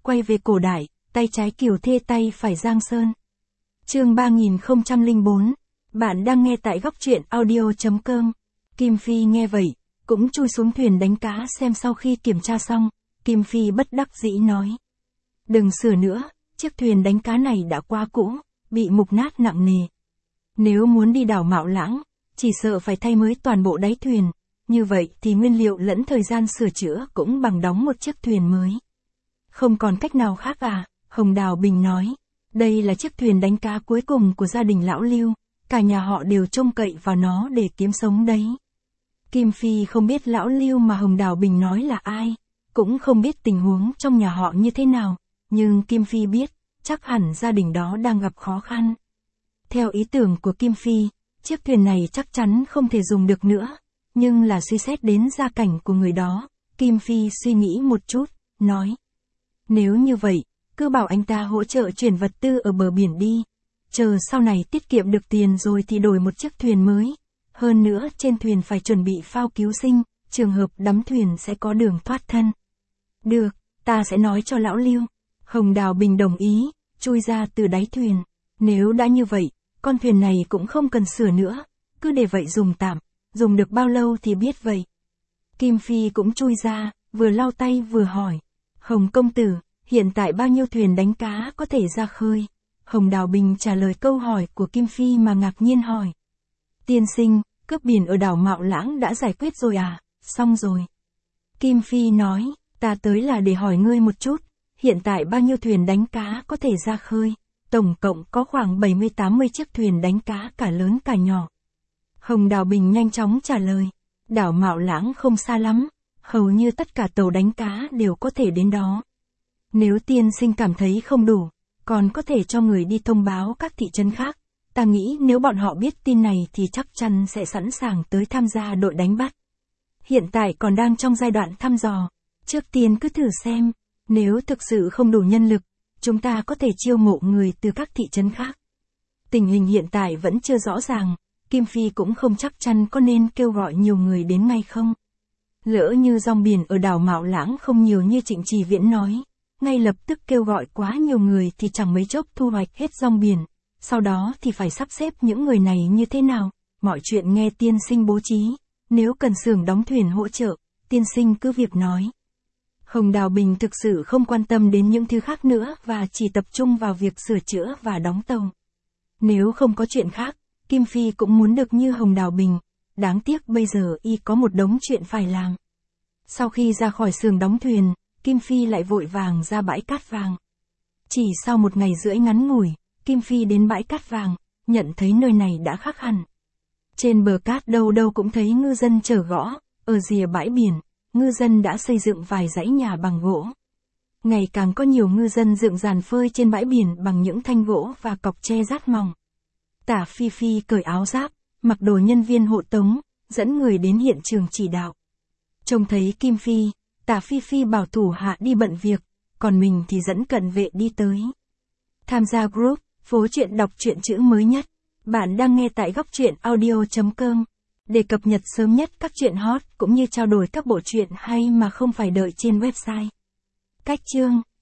quay về cổ đại, tay trái Kiều Thê tay phải Giang Sơn. Chương 3004. Bạn đang nghe tại góc truyện audio.com. Kim Phi nghe vậy, cũng chui xuống thuyền đánh cá xem. Sau khi kiểm tra xong, Kim Phi bất đắc dĩ nói: đừng sửa nữa, chiếc thuyền đánh cá này đã quá cũ, bị mục nát nặng nề. Nếu muốn đi đảo Mạo Lãng, chỉ sợ phải thay mới toàn bộ đáy thuyền, như vậy thì nguyên liệu lẫn thời gian sửa chữa cũng bằng đóng một chiếc thuyền mới. Không còn cách nào khác à? Hồng Đào Bình nói. Đây là chiếc thuyền đánh cá cuối cùng của gia đình lão Lưu, cả nhà họ đều trông cậy vào nó để kiếm sống đấy. Kim Phi không biết lão Lưu mà Hồng Đào Bình nói là ai, cũng không biết tình huống trong nhà họ như thế nào, nhưng Kim Phi biết, chắc hẳn gia đình đó đang gặp khó khăn. Theo ý tưởng của Kim Phi, chiếc thuyền này chắc chắn không thể dùng được nữa, nhưng là suy xét đến gia cảnh của người đó, Kim Phi suy nghĩ một chút, nói: nếu như vậy, cứ bảo anh ta hỗ trợ chuyển vật tư ở bờ biển đi, chờ sau này tiết kiệm được tiền rồi thì đổi một chiếc thuyền mới. Hơn nữa trên thuyền phải chuẩn bị phao cứu sinh, trường hợp đắm thuyền sẽ có đường thoát thân. Được, ta sẽ nói cho lão Lưu. Hồng Đào Bình đồng ý, chui ra từ đáy thuyền. Nếu đã như vậy, con thuyền này cũng không cần sửa nữa, cứ để vậy dùng tạm, dùng được bao lâu thì biết vậy. Kim Phi cũng chui ra, vừa lau tay vừa hỏi: Hồng công tử, hiện tại bao nhiêu thuyền đánh cá có thể ra khơi? Hồng Đào Bình trả lời câu hỏi của Kim Phi mà ngạc nhiên hỏi: tiên sinh, cướp biển ở đảo Mạo Lãng đã giải quyết rồi à? Xong rồi. Kim Phi nói: ta tới là để hỏi ngươi một chút, hiện tại bao nhiêu thuyền đánh cá có thể ra khơi? Tổng cộng có khoảng 70-80 chiếc thuyền đánh cá cả lớn cả nhỏ. Hồng Đào Bình nhanh chóng trả lời: đảo Mạo Lãng không xa lắm, hầu như tất cả tàu đánh cá đều có thể đến đó. Nếu tiên sinh cảm thấy không đủ, còn có thể cho người đi thông báo các thị trấn khác. Ta nghĩ nếu bọn họ biết tin này thì chắc chắn sẽ sẵn sàng tới tham gia đội đánh bắt. Hiện tại còn đang trong giai đoạn thăm dò, trước tiên cứ thử xem, nếu thực sự không đủ nhân lực, chúng ta có thể chiêu mộ người từ các thị trấn khác. Tình hình hiện tại vẫn chưa rõ ràng, Kim Phi cũng không chắc chắn có nên kêu gọi nhiều người đến ngay không. Lỡ như rong biển ở đảo Mạo Lãng không nhiều như Trịnh Trì Viễn nói, ngay lập tức kêu gọi quá nhiều người thì chẳng mấy chốc thu hoạch hết rong biển. Sau đó thì phải sắp xếp những người này như thế nào, mọi chuyện nghe tiên sinh bố trí, nếu cần xưởng đóng thuyền hỗ trợ, tiên sinh cứ việc nói. Hồng Đào Bình thực sự không quan tâm đến những thứ khác nữa và chỉ tập trung vào việc sửa chữa và đóng tàu. Nếu không có chuyện khác, Kim Phi cũng muốn được như Hồng Đào Bình, đáng tiếc bây giờ y có một đống chuyện phải làm. Sau khi ra khỏi xưởng đóng thuyền, Kim Phi lại vội vàng ra bãi cát vàng. Chỉ sau một ngày rưỡi ngắn ngủi, Kim Phi đến bãi cát vàng, nhận thấy nơi này đã khác hẳn. Trên bờ cát đâu đâu cũng thấy ngư dân chở gõ, ở rìa bãi biển, ngư dân đã xây dựng vài dãy nhà bằng gỗ. Ngày càng có nhiều ngư dân dựng giàn phơi trên bãi biển bằng những thanh gỗ và cọc tre rát mỏng. Tả Phi Phi cởi áo giáp, mặc đồ nhân viên hộ tống, dẫn người đến hiện trường chỉ đạo. Trông thấy Kim Phi, Tả Phi Phi bảo thủ hạ đi bận việc, còn mình thì dẫn cận vệ đi tới. Tham gia group, phố truyện đọc truyện chữ mới nhất. Bạn đang nghe tại góc truyện audio.com. Để cập nhật sớm nhất các truyện hot cũng như trao đổi các bộ truyện hay mà không phải đợi trên website. Cách chương